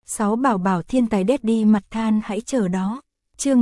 6 bảo bảo thiên tài daddy mặt than hãy chờ đó. Chương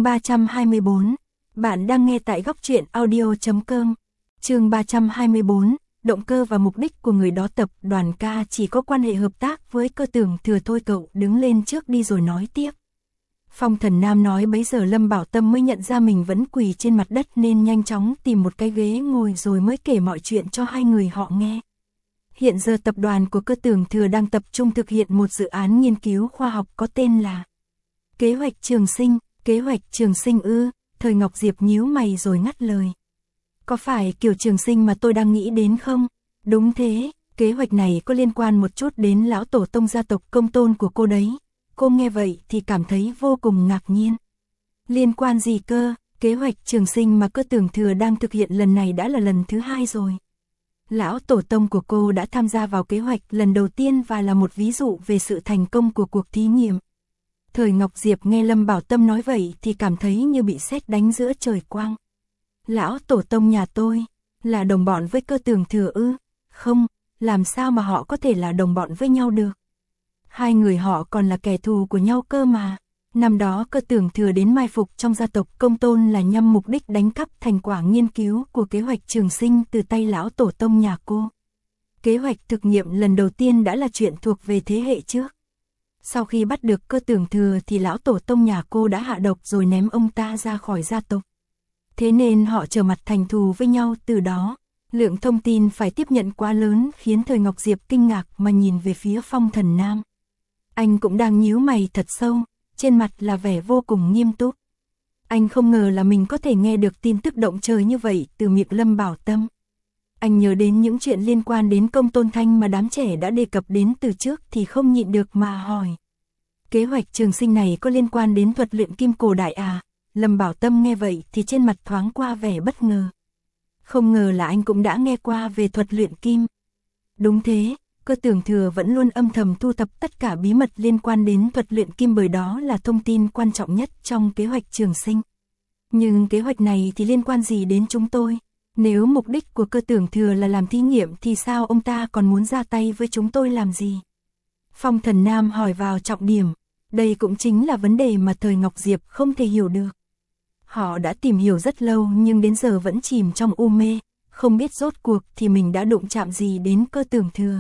324. Bạn đang nghe tại góc truyện audio.com. Chương 324. Động cơ và mục đích của người đó. Tập đoàn ca chỉ có quan hệ hợp tác với Cơ Tưởng Thừa thôi. Cậu đứng lên trước đi rồi nói tiếp. Phong Thần Nam nói bấy giờ Lâm Bảo Tâm mới nhận ra mình vẫn quỳ trên mặt đất nên nhanh chóng tìm một cái ghế ngồi rồi mới kể mọi chuyện cho hai người họ nghe. Hiện giờ tập đoàn của Cơ Tưởng Thừa đang tập trung thực hiện một dự án nghiên cứu khoa học có tên là Kế hoạch Trường Sinh. Kế hoạch Trường Sinh ư? Thời Ngọc Diệp nhíu mày rồi ngắt lời. Có phải kiểu Trường Sinh mà tôi đang nghĩ đến không? Đúng thế, kế hoạch này có liên quan một chút đến lão tổ tông gia tộc Công Tôn của cô đấy. Cô nghe vậy thì cảm thấy vô cùng ngạc nhiên. Liên quan gì cơ? Kế hoạch Trường Sinh mà Cơ Tưởng Thừa đang thực hiện lần này đã là lần thứ 2 rồi. Lão tổ tông của cô đã tham gia vào kế hoạch lần đầu tiên và là một ví dụ về sự thành công của cuộc thí nghiệm. Thời Ngọc Diệp nghe Lâm Bảo Tâm nói vậy thì cảm thấy như bị sét đánh giữa trời quang. Lão tổ tông nhà tôi là đồng bọn với Cơ Tưởng Thừa ư? Không, làm sao mà họ có thể là đồng bọn với nhau được? Hai người họ còn là kẻ thù của nhau cơ mà. Năm đó Cơ Tưởng Thừa đến mai phục trong gia tộc Công Tôn là nhằm mục đích đánh cắp thành quả nghiên cứu của kế hoạch Trường Sinh từ tay lão tổ tông nhà cô. Kế hoạch thực nghiệm lần đầu tiên đã là chuyện thuộc về thế hệ trước. Sau khi bắt được Cơ Tưởng Thừa thì lão tổ tông nhà cô đã hạ độc rồi ném ông ta ra khỏi gia tộc. Thế nên họ trở mặt thành thù với nhau từ đó. Lượng thông tin phải tiếp nhận quá lớn khiến Thời Ngọc Diệp kinh ngạc mà nhìn về phía Phong Thần Nam. Anh cũng đang nhíu mày thật sâu, trên mặt là vẻ vô cùng nghiêm túc. Anh không ngờ là mình có thể nghe được tin tức động trời như vậy từ miệng Lâm Bảo Tâm. Anh nhớ đến những chuyện liên quan đến Công Tôn Thanh mà đám trẻ đã đề cập đến từ trước thì không nhịn được mà hỏi. Kế hoạch Trường Sinh này có liên quan đến thuật luyện kim cổ đại à? Lâm Bảo Tâm nghe vậy thì trên mặt thoáng qua vẻ bất ngờ. Không ngờ là anh cũng đã nghe qua về thuật luyện kim. Đúng thế, Cơ Tưởng Thừa vẫn luôn âm thầm thu thập tất cả bí mật liên quan đến thuật luyện kim bởi đó là thông tin quan trọng nhất trong kế hoạch Trường Sinh. Nhưng kế hoạch này thì liên quan gì đến chúng tôi? Nếu mục đích của Cơ Tưởng Thừa là làm thí nghiệm thì sao ông ta còn muốn ra tay với chúng tôi làm gì? Phong Thần Nam hỏi vào trọng điểm. Đây cũng chính là vấn đề mà Thời Ngọc Diệp không thể hiểu được. Họ đã tìm hiểu rất lâu nhưng đến giờ vẫn chìm trong u mê, không biết rốt cuộc thì mình đã đụng chạm gì đến Cơ Tưởng Thừa.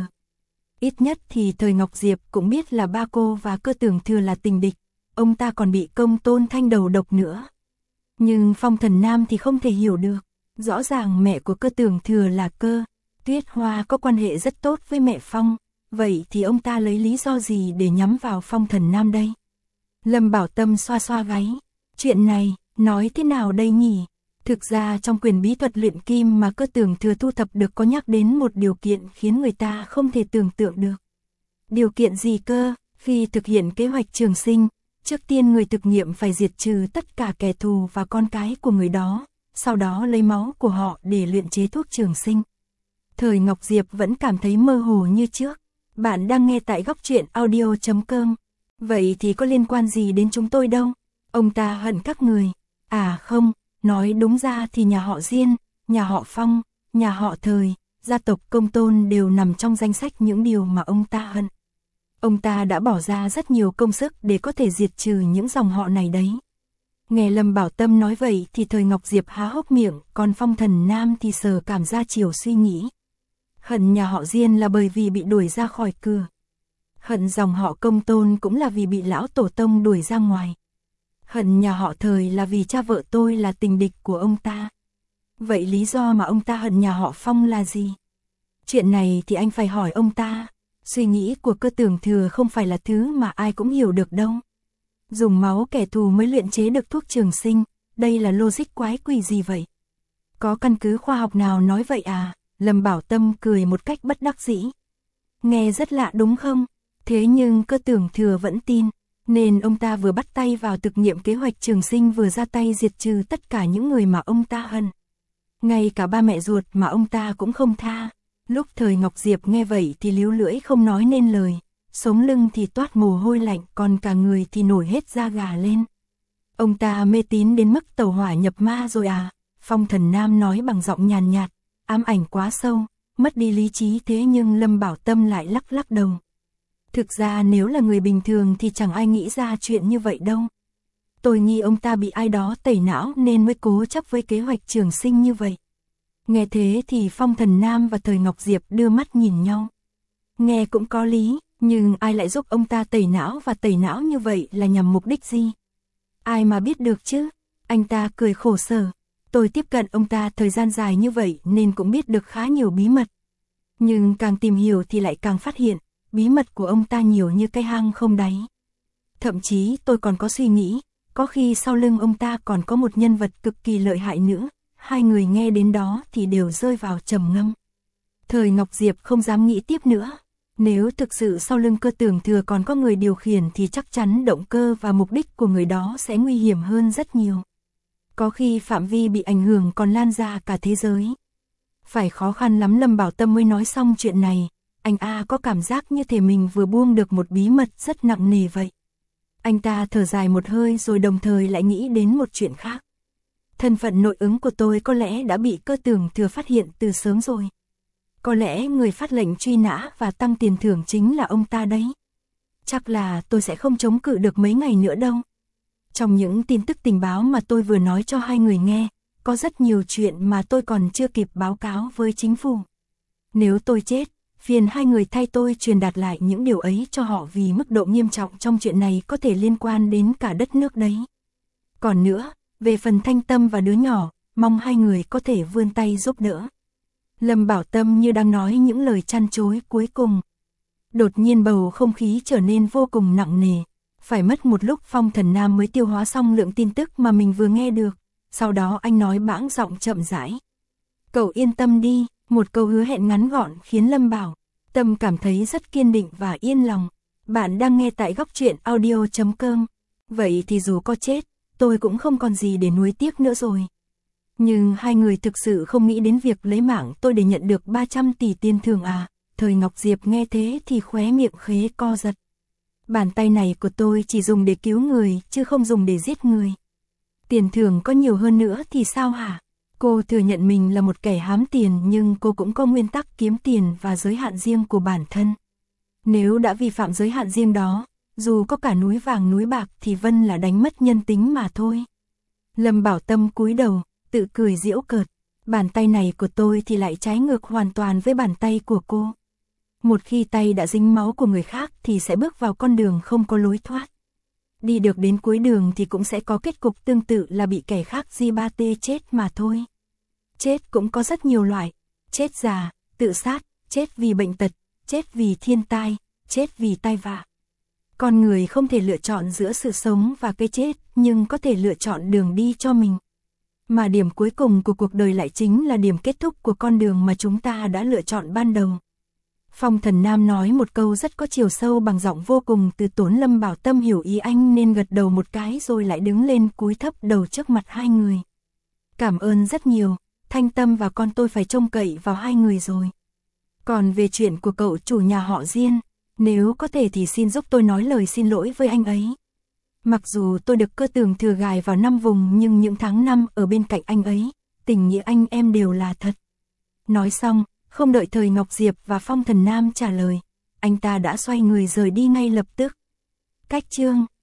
Ít nhất thì Thời Ngọc Diệp cũng biết là ba cô và Cơ Tưởng Thừa là tình địch, ông ta còn bị Công Tôn Thanh đầu độc nữa. Nhưng Phong Thần Nam thì không thể hiểu được, rõ ràng mẹ của Cơ Tưởng Thừa là Cơ Tuyết Hoa có quan hệ rất tốt với mẹ Phong, vậy thì ông ta lấy lý do gì để nhắm vào Phong Thần Nam đây? Lâm Bảo Tâm xoa xoa gáy, chuyện này, nói thế nào đây nhỉ? Thực ra trong quyển bí thuật luyện kim mà Cơ Tưởng Thừa thu thập được có nhắc đến một điều kiện khiến người ta không thể tưởng tượng được. Điều kiện gì cơ? Khi thực hiện kế hoạch Trường Sinh, trước tiên người thực nghiệm phải diệt trừ tất cả kẻ thù và con cái của người đó, sau đó lấy máu của họ để luyện chế thuốc Trường Sinh. Thời Ngọc Diệp vẫn cảm thấy mơ hồ như trước. Bạn đang nghe tại góc truyện audio.com. Vậy thì có liên quan gì đến chúng tôi đâu? Ông ta hận các người. À không, nói đúng ra thì nhà họ Diên, nhà họ Phong, nhà họ Thời, gia tộc Công Tôn đều nằm trong danh sách những điều mà ông ta hận. Ông ta đã bỏ ra rất nhiều công sức để có thể diệt trừ những dòng họ này đấy. Nghe Lâm Bảo Tâm nói vậy thì Thời Ngọc Diệp há hốc miệng, còn Phong Thần Nam thì sờ cảm ra chiều suy nghĩ. Hận nhà họ Diên là bởi vì bị đuổi ra khỏi cửa. Hận dòng họ Công Tôn cũng là vì bị lão tổ tông đuổi ra ngoài. Hận nhà họ Thời là vì cha vợ tôi là tình địch của ông ta. Vậy lý do mà ông ta hận nhà họ Phong là gì? Chuyện này thì anh phải hỏi ông ta. Suy nghĩ của Cơ Tưởng Thừa không phải là thứ mà ai cũng hiểu được đâu. Dùng máu kẻ thù mới luyện chế được thuốc Trường Sinh, đây là logic quái quỷ gì vậy? Có căn cứ khoa học nào nói vậy à? Lâm Bảo Tâm cười một cách bất đắc dĩ. Nghe rất lạ đúng không? Thế nhưng Cơ Tưởng Thừa vẫn tin, nên ông ta vừa bắt tay vào thực nghiệm kế hoạch Trường Sinh vừa ra tay diệt trừ tất cả những người mà ông ta hận. Ngay cả ba mẹ ruột mà ông ta cũng không tha. Lúc Thời Ngọc Diệp nghe vậy thì líu lưỡi không nói nên lời, sống lưng thì toát mồ hôi lạnh, còn cả người thì nổi hết da gà lên. Ông ta mê tín đến mức tẩu hỏa nhập ma rồi à? Phong Thần Nam nói bằng giọng nhàn nhạt, ám ảnh quá sâu, mất đi lý trí. Thế nhưng Lâm Bảo Tâm lại lắc lắc đầu. Thực ra nếu là người bình thường thì chẳng ai nghĩ ra chuyện như vậy đâu. Tôi nghi ông ta bị ai đó tẩy não nên mới cố chấp với kế hoạch trường sinh như vậy. Nghe thế thì Phong Thần Nam và Thời Ngọc Diệp đưa mắt nhìn nhau. Nghe cũng có lý, nhưng ai lại giúp ông ta tẩy não và tẩy não như vậy là nhằm mục đích gì? Ai mà biết được chứ? Anh ta cười khổ sở. Tôi tiếp cận ông ta thời gian dài như vậy nên cũng biết được khá nhiều bí mật. Nhưng càng tìm hiểu thì lại càng phát hiện, bí mật của ông ta nhiều như cái hang không đáy. Thậm chí tôi còn có suy nghĩ, có khi sau lưng ông ta còn có một nhân vật cực kỳ lợi hại nữa. Hai người nghe đến đó thì đều rơi vào trầm ngâm. Thời Ngọc Diệp không dám nghĩ tiếp nữa. Nếu thực sự sau lưng Cơ Tưởng Thừa còn có người điều khiển thì chắc chắn động cơ và mục đích của người đó sẽ nguy hiểm hơn rất nhiều. Có khi phạm vi bị ảnh hưởng còn lan ra cả thế giới. Phải khó khăn lắm Lâm Bảo Tâm mới nói xong chuyện này. Anh A có cảm giác như thể mình vừa buông được một bí mật rất nặng nề vậy. Anh ta thở dài một hơi rồi đồng thời lại nghĩ đến một chuyện khác. Thân phận nội ứng của tôi có lẽ đã bị Cơ Tưởng Thừa phát hiện từ sớm rồi. Có lẽ người phát lệnh truy nã và tăng tiền thưởng chính là ông ta đấy. Chắc là tôi sẽ không chống cự được mấy ngày nữa đâu. Trong những tin tức tình báo mà tôi vừa nói cho hai người nghe, có rất nhiều chuyện mà tôi còn chưa kịp báo cáo với chính phủ. Nếu tôi chết, phiền hai người thay tôi truyền đạt lại những điều ấy cho họ vì mức độ nghiêm trọng trong chuyện này có thể liên quan đến cả đất nước đấy. Còn nữa, về phần Thanh Tâm và đứa nhỏ, mong hai người có thể vươn tay giúp đỡ. Lâm Bảo Tâm như đang nói những lời chăn chối cuối cùng. Đột nhiên bầu không khí trở nên vô cùng nặng nề. Phải mất một lúc Phong Thần Nam mới tiêu hóa xong lượng tin tức mà mình vừa nghe được. Sau đó anh nói bãng giọng chậm rãi. Cậu yên tâm đi, một câu hứa hẹn ngắn gọn khiến Lâm Bảo Tâm cảm thấy rất kiên định và yên lòng. Bạn đang nghe tại góc truyện audio.com. Vậy thì dù có chết, tôi cũng không còn gì để nuối tiếc nữa rồi. Nhưng hai người thực sự không nghĩ đến việc lấy mạng tôi để nhận được 300 tỷ tiền thưởng à? Thời Ngọc Diệp nghe thế thì khóe miệng khế co giật. Bàn tay này của tôi chỉ dùng để cứu người chứ không dùng để giết người. Tiền thưởng có nhiều hơn nữa thì sao hả? Cô thừa nhận mình là một kẻ hám tiền nhưng cô cũng có nguyên tắc kiếm tiền và giới hạn riêng của bản thân. Nếu đã vi phạm giới hạn riêng đó, dù có cả núi vàng núi bạc thì Vân là đánh mất nhân tính mà thôi. Lâm Bảo Tâm cúi đầu, tự cười giễu cợt. Bàn tay này của tôi thì lại trái ngược hoàn toàn với bàn tay của cô. Một khi tay đã dính máu của người khác thì sẽ bước vào con đường không có lối thoát. Đi được đến cuối đường thì cũng sẽ có kết cục tương tự là bị kẻ khác ba tê chết mà thôi. Chết cũng có rất nhiều loại. Chết già, tự sát, chết vì bệnh tật, chết vì thiên tai, chết vì tai vạ. Con người không thể lựa chọn giữa sự sống và cái chết, nhưng có thể lựa chọn đường đi cho mình. Mà điểm cuối cùng của cuộc đời lại chính là điểm kết thúc của con đường mà chúng ta đã lựa chọn ban đầu. Phong Thần Nam nói một câu rất có chiều sâu bằng giọng vô cùng từ tốn. Lâm Bảo Tâm hiểu ý anh nên gật đầu một cái rồi lại đứng lên cúi thấp đầu trước mặt hai người. Cảm ơn rất nhiều, Thanh Tâm và con tôi phải trông cậy vào hai người rồi. Còn về chuyện của cậu chủ nhà họ Diên, nếu có thể thì xin giúp tôi nói lời xin lỗi với anh ấy. Mặc dù tôi được Cơ Tưởng Thừa gài vào 5 vùng nhưng những tháng năm ở bên cạnh anh ấy, tình nghĩa anh em đều là thật. Nói xong, không đợi Thời Ngọc Diệp và Phong Thần Nam trả lời, anh ta đã xoay người rời đi ngay lập tức. Cách chương